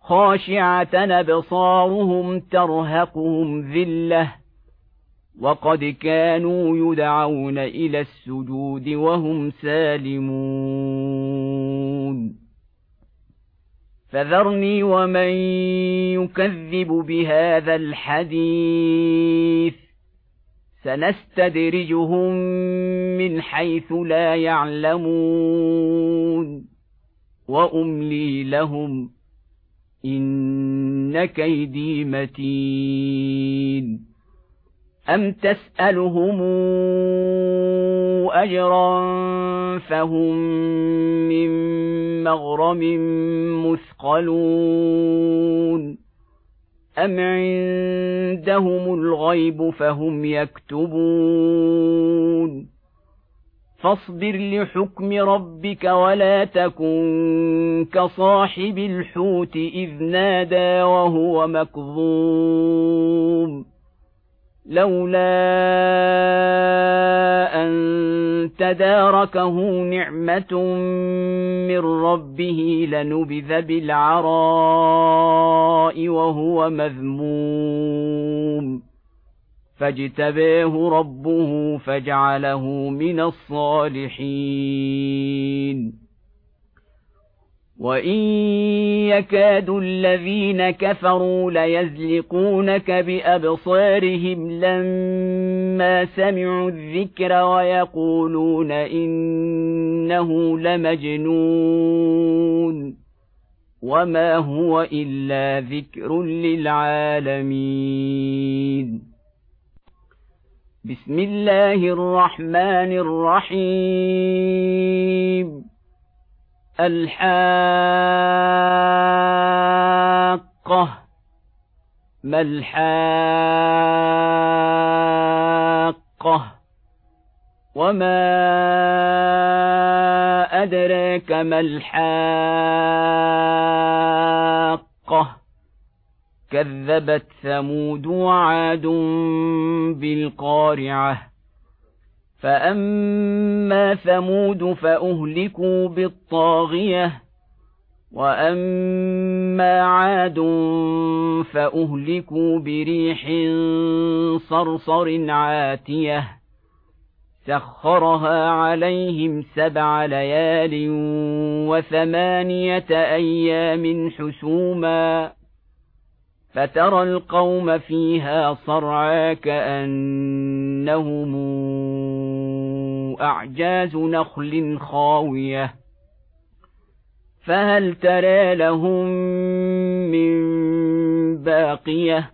خاشعة أبصارهم ترهقهم ذلة وقد كانوا يدعون إلى السجود وهم سالمون فذرني ومن يكذب بهذا الحديث سنستدرجهم من حيث لا يعلمون وأملي لهم إن كيدي متين أم تسألهم أجرا فهم من مغرم مثقلون أم عندهم الغيب فهم يكتبون فاصبر لحكم ربك ولا تكن كصاحب الحوت إذ نادى وهو مكظوم لولا أن تداركه نعمة من ربه لنبذ بالعراء وهو مذموم فاجتباه ربه فجعله من الصالحين وإن يكاد الذين كفروا ليزلقونك بأبصارهم لما سمعوا الذكر ويقولون إنه لمجنون وما هو إلا ذكر للعالمين بسم الله الرحمن الرحيم الحاقة ما الحاقة وما أدراك ما الحاقة كذبت ثمود وعاد بالقارعة فأما ثمود فأهلكوا بالطاغية وأما عاد فأهلكوا بريح صرصر عاتية سخرها عليهم 7 ليال و8 أيام حسوما فترى القوم فيها صرعى كأنهم أعجاز نخل خاوية فهل ترى لهم من باقية